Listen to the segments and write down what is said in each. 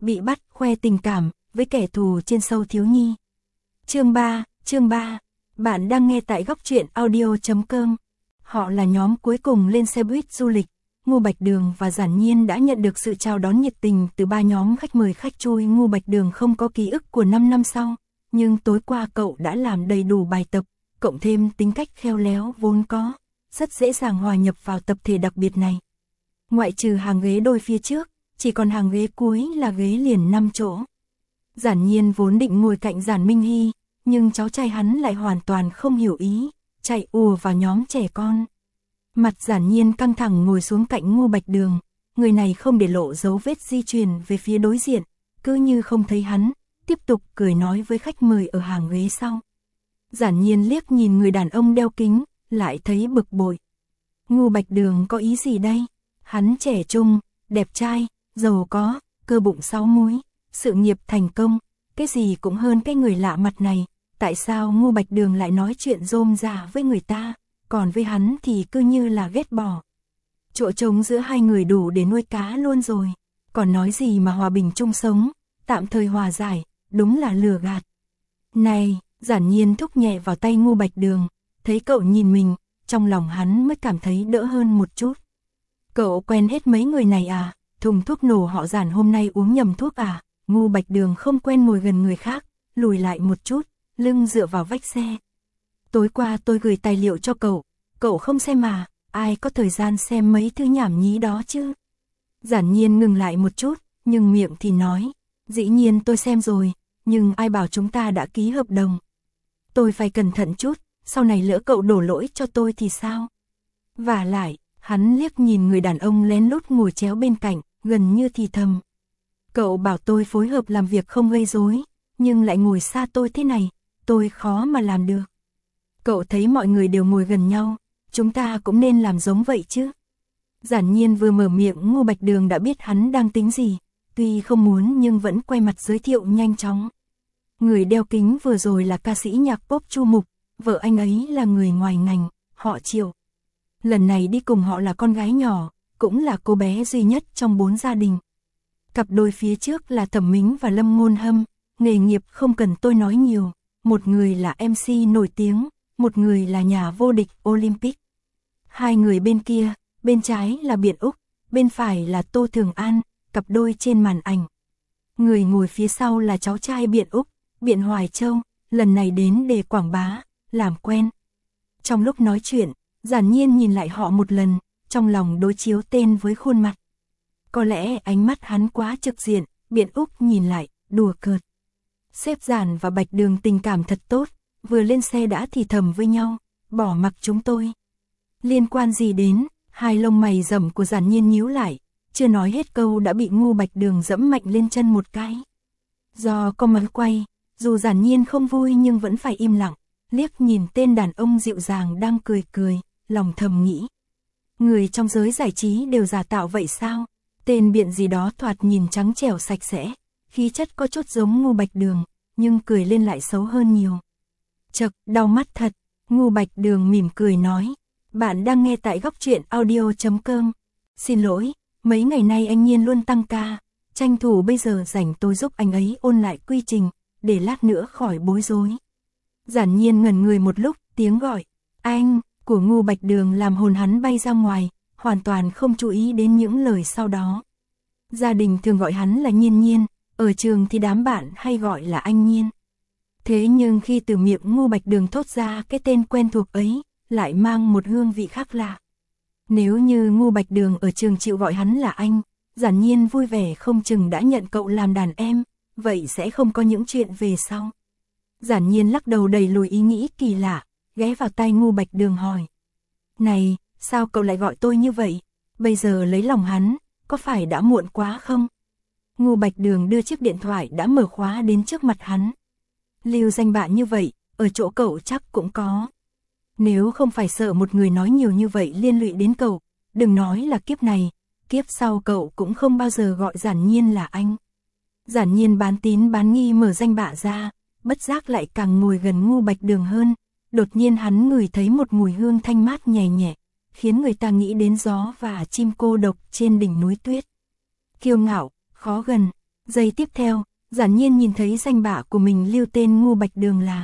bị bắt khoe tình cảm với kẻ thù trên show thiếu nhi. Chương 3, bạn đang nghe tại góc truyện audio.com. Họ là nhóm cuối cùng lên xe buýt du lịch. Ngô Bạch Đường và Giản Nhiên đã nhận được sự chào đón nhiệt tình từ 3 nhóm khách mời khách chui. Ngô Bạch Đường không có ký ức của 5 năm sau, nhưng tối qua cậu đã làm đầy đủ bài tập, cộng thêm tính cách khéo léo vốn có, rất dễ dàng hòa nhập vào tập thể đặc biệt này. Ngoại trừ hàng ghế đôi phía trước, chỉ còn hàng ghế cuối là ghế liền 5 chỗ. Giản Nhiên vốn định ngồi cạnh Giản Minh Hy, nhưng cháu trai hắn lại hoàn toàn không hiểu ý, chạy ùa vào nhóm trẻ con. Mặt Giản Nhiên căng thẳng ngồi xuống cạnh Ngô Bạch Đường, người này không để lộ dấu vết di chuyển về phía đối diện, cứ như không thấy hắn, tiếp tục cười nói với khách mời ở hàng ghế sau. Giản Nhiên liếc nhìn người đàn ông đeo kính, lại thấy bực bội. Ngô Bạch Đường có ý gì đây? Hắn trẻ trung, đẹp trai, giàu có, cơ bụng 6 múi, sự nghiệp thành công, cái gì cũng hơn cái người lạ mặt này. Tại sao Ngô Bạch Đường lại nói chuyện rôm rả với người ta, còn với hắn thì cứ như là ghét bỏ. Chỗ trống giữa hai người đủ để nuôi cá luôn rồi, còn nói gì mà hòa bình chung sống, tạm thời hòa giải, đúng là lừa gạt. Này, Giản Nhiên thúc nhẹ vào tay Ngô Bạch Đường, thấy cậu nhìn mình, trong lòng hắn mới cảm thấy đỡ hơn một chút. Cậu quen hết mấy người này à? Thùng thuốc nổ họ Giản hôm nay uống nhầm thuốc à? Ngô Bạch Đường không quen ngồi gần người khác, lùi lại một chút, lưng dựa vào vách xe. Tối qua tôi gửi tài liệu cho cậu không xem mà, ai có thời gian xem mấy thứ nhảm nhí đó chứ? Giản Nhiên ngừng lại một chút, nhưng miệng thì nói, dĩ nhiên tôi xem rồi, nhưng ai bảo chúng ta đã ký hợp đồng. Tôi phải cẩn thận chút, sau này lỡ cậu đổ lỗi cho tôi thì sao? Vả lại, hắn liếc nhìn người đàn ông lén lút ngồi chéo bên cạnh, gần như thì thầm. Cậu bảo tôi phối hợp làm việc không gây rối, nhưng lại ngồi xa tôi thế này, tôi khó mà làm được. Cậu thấy mọi người đều ngồi gần nhau, chúng ta cũng nên làm giống vậy chứ. Giản Nhiên vừa mở miệng Ngô Bạch Đường đã biết hắn đang tính gì, tuy không muốn nhưng vẫn quay mặt giới thiệu nhanh chóng. Người đeo kính vừa rồi là ca sĩ nhạc pop Chu Mục, vợ anh ấy là người ngoài ngành, họ Triệu. Lần này đi cùng họ là con gái nhỏ, cũng là cô bé duy nhất trong 4 gia đình. Cặp đôi phía trước là Thẩm Mính và Lâm Ngôn Hâm, nghề nghiệp không cần tôi nói nhiều, một người là MC nổi tiếng, một người là nhà vô địch Olympic. Hai người bên kia, bên trái là Biện Úc, bên phải là Tô Thường An, cặp đôi trên màn ảnh. Người ngồi phía sau là cháu trai Biện Úc, Biện Hoài Châu, lần này đến để quảng bá, làm quen. Trong lúc nói chuyện, Giản Nhiên nhìn lại họ một lần, trong lòng đối chiếu tên với khuôn mặt. Có lẽ ánh mắt hắn quá trực diện, Biện Úc nhìn lại, đùa cợt. Sếp Giản và Bạch Đường tình cảm thật tốt, vừa lên xe đã thì thầm với nhau, bỏ mặc chúng tôi. Liên quan gì đến? Hai lông mày rậm của Giản Nhiên nhíu lại, chưa nói hết câu đã bị Ngô Bạch Đường dẫm mạnh lên chân một cái. Do có máy quay, dù Giản Nhiên không vui nhưng vẫn phải im lặng, liếc nhìn tên đàn ông dịu dàng đang cười cười, lòng thầm nghĩ. Người trong giới giải trí đều giả tạo vậy sao? Tên Biện gì đó thoạt nhìn trắng trẻo sạch sẽ, khí chất có chút giống Ngô Bạch Đường, nhưng cười lên lại xấu hơn nhiều. Chậc, đau mắt thật, Ngô Bạch Đường mỉm cười nói. Bạn đang nghe tại góc truyện audio.com. Xin lỗi, mấy ngày nay anh Nhiên luôn tăng ca, tranh thủ bây giờ rảnh tôi giúp anh ấy ôn lại quy trình, để lát nữa khỏi bối rối. Giản Nhiên ngẩn người một lúc, tiếng gọi, anh, của Ngô Bạch Đường làm hồn hắn bay ra ngoài, hoàn toàn không chú ý đến những lời sau đó. Gia đình thường gọi hắn là Nhiên Nhiên, ở trường thì đám bạn hay gọi là anh Nhiên. Thế nhưng khi từ miệng Ngô Bạch Đường thốt ra cái tên quen thuộc ấy, lại mang một hương vị khác lạ. Nếu như Ngô Bạch Đường ở trường chịu gọi hắn là anh, Giản Nhiên vui vẻ không chừng đã nhận cậu làm đàn em, vậy sẽ không có những chuyện về sau. Giản Nhiên lắc đầu đẩy lùi ý nghĩ kỳ lạ, ghé vào tai Ngô Bạch Đường hỏi. Này, sao cậu lại gọi tôi như vậy? Bây giờ lấy lòng hắn, có phải đã muộn quá không? Ngô Bạch Đường đưa chiếc điện thoại đã mở khóa đến trước mặt hắn. Lưu danh bạ như vậy, ở chỗ cậu chắc cũng có. Nếu không phải sợ một người nói nhiều như vậy liên lụy đến cậu, đừng nói là kiếp này, kiếp sau cậu cũng không bao giờ gọi Giản Nhiên là anh. Giản Nhiên bán tín bán nghi mở danh bạ ra, bất giác lại càng ngồi gần Ngô Bạch Đường hơn, đột nhiên hắn ngửi thấy một mùi hương thanh mát nhẹ nhẹ, khiến người ta nghĩ đến gió và chim cô độc trên đỉnh núi tuyết. Kiêu ngạo, khó gần, Giây tiếp theo, Giản Nhiên nhìn thấy danh bạ của mình lưu tên Ngô Bạch Đường là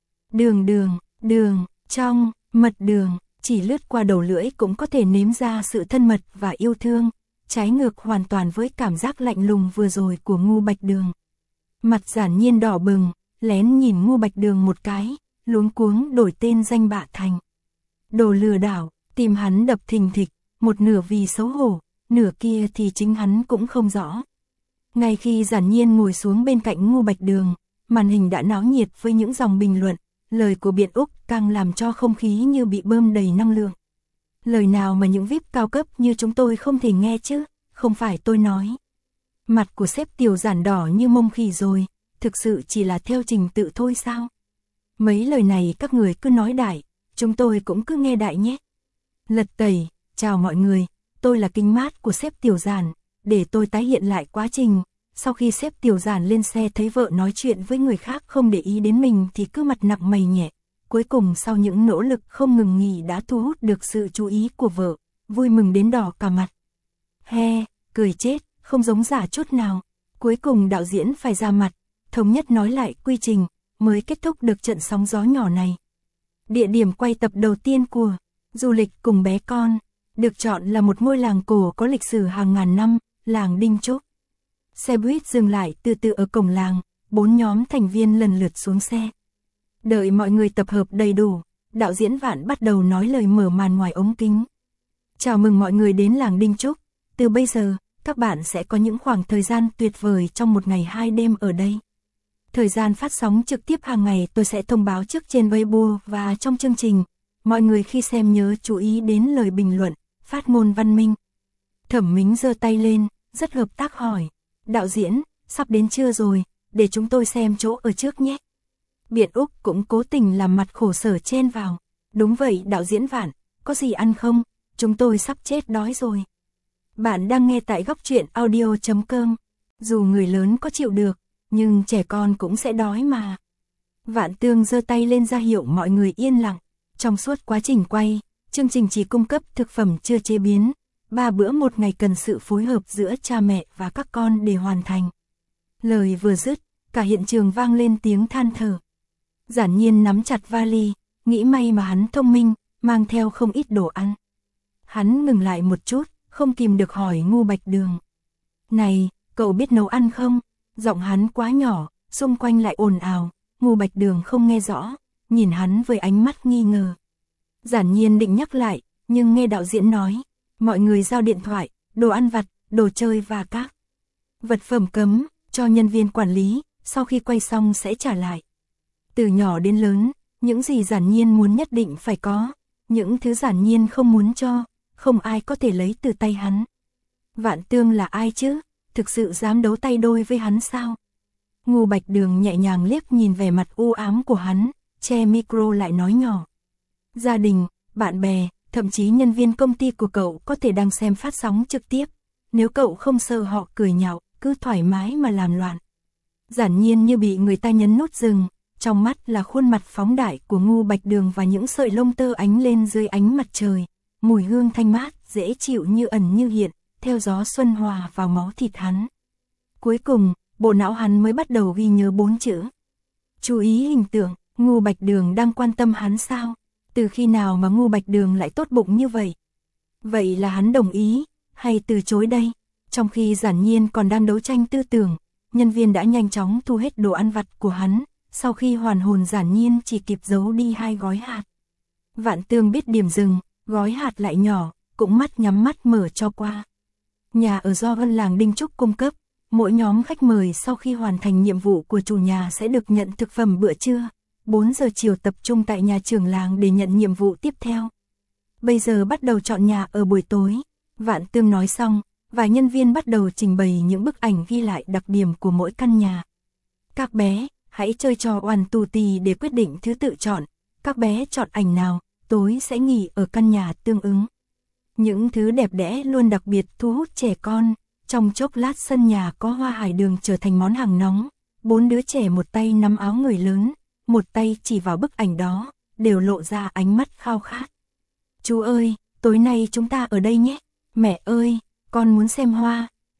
đường, trong, mật đường, chỉ lướt qua đầu lưỡi cũng có thể nếm ra sự thân mật và yêu thương, trái ngược hoàn toàn với cảm giác lạnh lùng vừa rồi của Ngô Bạch Đường. Mặt Giản Nhiên đỏ bừng, lén nhìn Ngô Bạch Đường một cái, luống cuống đổi tên danh bạ thành đồ lừa đảo, tim hắn đập thình thịch, một nửa vì xấu hổ, nửa kia thì chính hắn cũng không rõ. Ngay khi Giản Nhiên ngồi xuống bên cạnh Ngô Bạch Đường, màn hình đã náo nhiệt với những dòng bình luận, lời của Biện Úc càng làm cho không khí như bị bơm đầy năng lượng. Lời nào mà những VIP cao cấp như chúng tôi không thể nghe chứ, không phải tôi nói. Mặt của sếp Tiểu Giản đỏ như mông khỉ rồi, thực sự chỉ là theo trình tự thôi sao? Mấy lời này các người cứ nói đại, chúng tôi cũng cứ nghe đại nhé. Lật tẩy, chào mọi người, tôi là Kinh Mát của sếp Tiểu Giản, để tôi tái hiện lại quá trình. Sau khi sếp Tiểu Giản lên xe thấy vợ nói chuyện với người khác không để ý đến mình thì cứ mặt nặng mày nhẹ. Cuối cùng sau những nỗ lực không ngừng nghỉ đã thu hút được sự chú ý của vợ, vui mừng đến đỏ cả mặt. He, cười chết, không giống giả chút nào. Cuối cùng đạo diễn phải ra mặt, thống nhất nói lại quy trình, mới kết thúc được trận sóng gió nhỏ này. Địa điểm quay tập đầu tiên của Du Lịch Cùng Bé Con, được chọn là một ngôi làng cổ có lịch sử hàng ngàn năm, làng Đinh Trúc. Xe buýt dừng lại từ từ ở cổng làng, 4 nhóm thành viên lần lượt xuống xe. Đợi mọi người tập hợp đầy đủ, đạo diễn Vạn bắt đầu nói lời mở màn ngoài ống kính. Chào mừng mọi người đến làng Đinh Trúc, từ bây giờ, các bạn sẽ có những khoảng thời gian tuyệt vời trong một ngày 2 đêm ở đây. Thời gian phát sóng trực tiếp hàng ngày tôi sẽ thông báo trước trên Weibo và trong chương trình. Mọi người khi xem nhớ chú ý đến lời bình luận, phát ngôn văn minh. Thẩm Mính giơ tay lên, rất hợp tác hỏi. Đạo diễn, sắp đến trưa rồi, để chúng tôi xem chỗ ở trước nhé. Biện Úc cũng cố tình làm mặt khổ sở chen vào. Đúng vậy đạo diễn Vạn, có gì ăn không? Chúng tôi sắp chết đói rồi. Bạn đang nghe tại góc truyện audio.com. Dù người lớn có chịu được, nhưng trẻ con cũng sẽ đói mà. Vạn Tương giơ tay lên ra hiệu mọi người yên lặng. Trong suốt quá trình quay, chương trình chỉ cung cấp thực phẩm chưa chế biến. 3 bữa một ngày cần sự phối hợp giữa cha mẹ và các con để hoàn thành. Lời vừa dứt, cả hiện trường vang lên tiếng than thở. Giản Nhiên nắm chặt vali, nghĩ may mà hắn thông minh, mang theo không ít đồ ăn. Hắn ngừng lại một chút, không kìm được hỏi Ngô Bạch Đường. Này, cậu biết nấu ăn không? Giọng hắn quá nhỏ, xung quanh lại ồn ào, Ngô Bạch Đường không nghe rõ, nhìn hắn với ánh mắt nghi ngờ. Giản Nhiên định nhắc lại, nhưng nghe đạo diễn nói, mọi người giao điện thoại, đồ ăn vặt, đồ chơi và các vật phẩm cấm, cho nhân viên quản lý, sau khi quay xong sẽ trả lại. Từ nhỏ đến lớn, những gì Giản Nhiên muốn nhất định phải có, những thứ Giản Nhiên không muốn cho, không ai có thể lấy từ tay hắn. Vạn Tương là ai chứ? Thực sự dám đấu tay đôi với hắn sao? Ngô Bạch Đường nhẹ nhàng liếc nhìn vẻ mặt u ám của hắn, che micro lại nói nhỏ. Gia đình, bạn bè, thậm chí nhân viên công ty của cậu có thể đang xem phát sóng trực tiếp. Nếu cậu không sợ họ cười nhạo, cứ thoải mái mà làm loạn. Giản Nhiên như bị người ta nhấn nút dừng, trong mắt là khuôn mặt phóng đại của Ngô Bạch Đường và những sợi lông tơ ánh lên dưới ánh mặt trời. Mùi hương thanh mát, dễ chịu như ẩn như hiện, theo gió xuân hòa vào máu thịt hắn. Cuối cùng, bộ não hắn mới bắt đầu ghi nhớ 4 chữ. Chú ý hình tượng, Ngô Bạch Đường đang quan tâm hắn sao? Từ khi nào mà Ngô Bạch Đường lại tốt bụng như vậy? Vậy là hắn đồng ý, hay từ chối đây? Trong khi Giản Nhiên còn đang đấu tranh tư tưởng, nhân viên đã nhanh chóng thu hết đồ ăn vặt của hắn, sau khi hoàn hồn Giản Nhiên chỉ kịp giấu đi 2 gói hạt. Vạn Tương biết điểm dừng, gói hạt lại nhỏ, cũng mắt nhắm mắt mở cho qua. Nhà ở do làng Đinh Trúc cung cấp, mỗi nhóm khách mời sau khi hoàn thành nhiệm vụ của chủ nhà sẽ được nhận thực phẩm bữa trưa. 4 giờ chiều tập trung tại nhà trưởng làng để nhận nhiệm vụ tiếp theo. Bây giờ bắt đầu chọn nhà ở buổi tối. Vạn Tương nói xong, vài nhân viên bắt đầu trình bày những bức ảnh ghi lại đặc điểm của mỗi căn nhà. Các bé, hãy chơi trò oằn tù tì để quyết định thứ tự chọn. Các bé chọn ảnh nào, tối sẽ nghỉ ở căn nhà tương ứng. Những thứ đẹp đẽ luôn đặc biệt thu hút trẻ con. Trong chốc lát sân nhà có hoa hải đường trở thành món hàng nóng. 4 đứa trẻ một tay nắm áo người lớn, một tay chỉ vào bức ảnh đó, đều lộ ra ánh mắt khao khát. Chú ơi, tối nay chúng ta ở đây nhé. Mẹ ơi, con muốn xem hoa.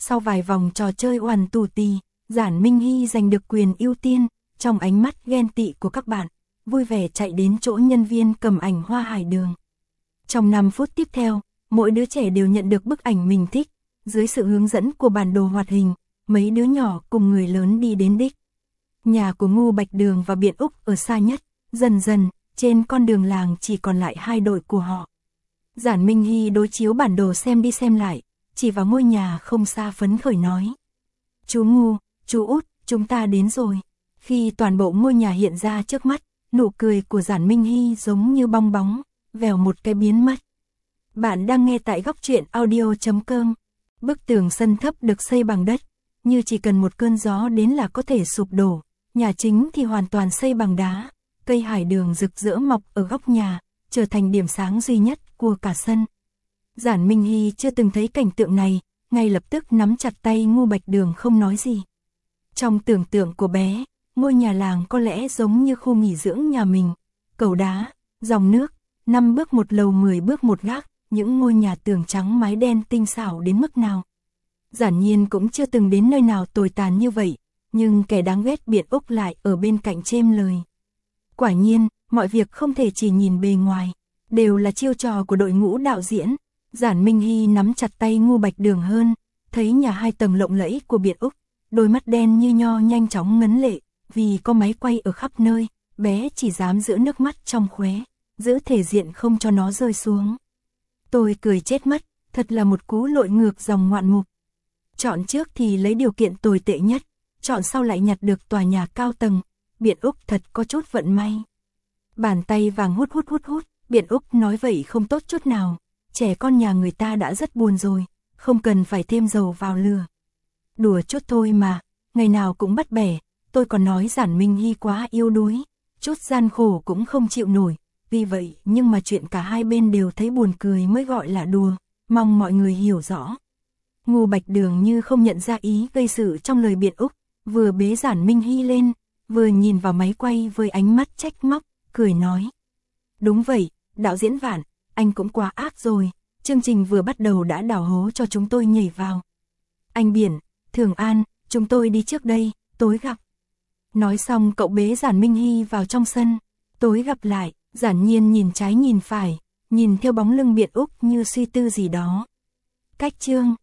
Sau vài vòng trò chơi oằn tù tì, Giản Minh Hy giành được quyền ưu tiên, trong ánh mắt ghen tị của các bạn, vui vẻ chạy đến chỗ nhân viên cầm ảnh hoa hải đường. Trong 5 phút tiếp theo, mỗi đứa trẻ đều nhận được bức ảnh mình thích, dưới sự hướng dẫn của bản đồ hoạt hình, mấy đứa nhỏ cùng người lớn đi đến đích. Nhà của Ngô Bạch Đường và Biện Úc ở xa nhất, dần dần, trên con đường làng chỉ còn lại 2 đội của họ. Giản Minh Hy đối chiếu bản đồ xem đi xem lại, chỉ vào ngôi nhà không xa phấn khởi nói. Chú Ngô, chú Út, chúng ta đến rồi. Khi toàn bộ ngôi nhà hiện ra trước mắt, nụ cười của Giản Minh Hy giống như bong bóng, vèo một cái biến mất. Bạn đang nghe tại góc truyện audio.com. Bức tường sân thấp được xây bằng đất, như chỉ cần một cơn gió đến là có thể sụp đổ. Nhà chính thì hoàn toàn xây bằng đá, cây hải đường rực rỡ mọc ở góc nhà, trở thành điểm sáng duy nhất của cả sân. Giản Minh Hy chưa từng thấy cảnh tượng này, ngay lập tức nắm chặt tay Ngô Bạch Đường không nói gì. Trong tưởng tượng của bé, ngôi nhà làng có lẽ giống như khu nghỉ dưỡng nhà mình, cầu đá, dòng nước, 5 bước một lầu 10 bước một gác, những ngôi nhà tường trắng mái đen tinh xảo đến mức nào. Giản Nhiên cũng chưa từng đến nơi nào tồi tàn như vậy, nhưng kẻ đáng ghét Biện Úc lại ở bên cạnh chêm lời. Quả nhiên, mọi việc không thể chỉ nhìn bề ngoài, đều là chiêu trò của đội ngũ đạo diễn. Giản Minh Hy nắm chặt tay Ngô Bạch Đường hơn, thấy nhà 2 tầng lộng lẫy của Biện Úc, đôi mắt đen như nho nhanh chóng ngấn lệ, vì có máy quay ở khắp nơi, bé chỉ dám giữ nước mắt trong khóe, giữ thể diện không cho nó rơi xuống. Tôi cười chết mất, thật là một cú lội ngược dòng ngoạn mục. Chọn trước thì lấy điều kiện tồi tệ nhất, chọn sau lại nhặt được tòa nhà cao tầng, Biện Úc thật có chút vận may. Bàn tay vàng hút, Biện Úc nói vậy không tốt chút nào, trẻ con nhà người ta đã rất buồn rồi, không cần phải thêm dầu vào lửa. Đùa chút thôi mà, ngày nào cũng bắt bẻ, tôi còn nói Giản Minh Hy quá yếu đuối, chút gian khổ cũng không chịu nổi, vì vậy nhưng mà chuyện cả hai bên đều thấy buồn cười mới gọi là đùa, mong mọi người hiểu rõ. Ngô Bạch Đường như không nhận ra ý gây sự trong lời Biện Úc, vừa bế Giản Minh Hy lên, vừa nhìn vào máy quay với ánh mắt trách móc, cười nói. Đúng vậy, đạo diễn Vạn, anh cũng quá ác rồi, chương trình vừa bắt đầu đã đào hố cho chúng tôi nhảy vào. Anh Biển, Thường An, chúng tôi đi trước đây, tối gặp. Nói xong cậu bế Giản Minh Hy vào trong sân, tối gặp lại. Giản Nhiên nhìn trái nhìn phải, nhìn theo bóng lưng Biện Úc như suy tư gì đó. Cách chương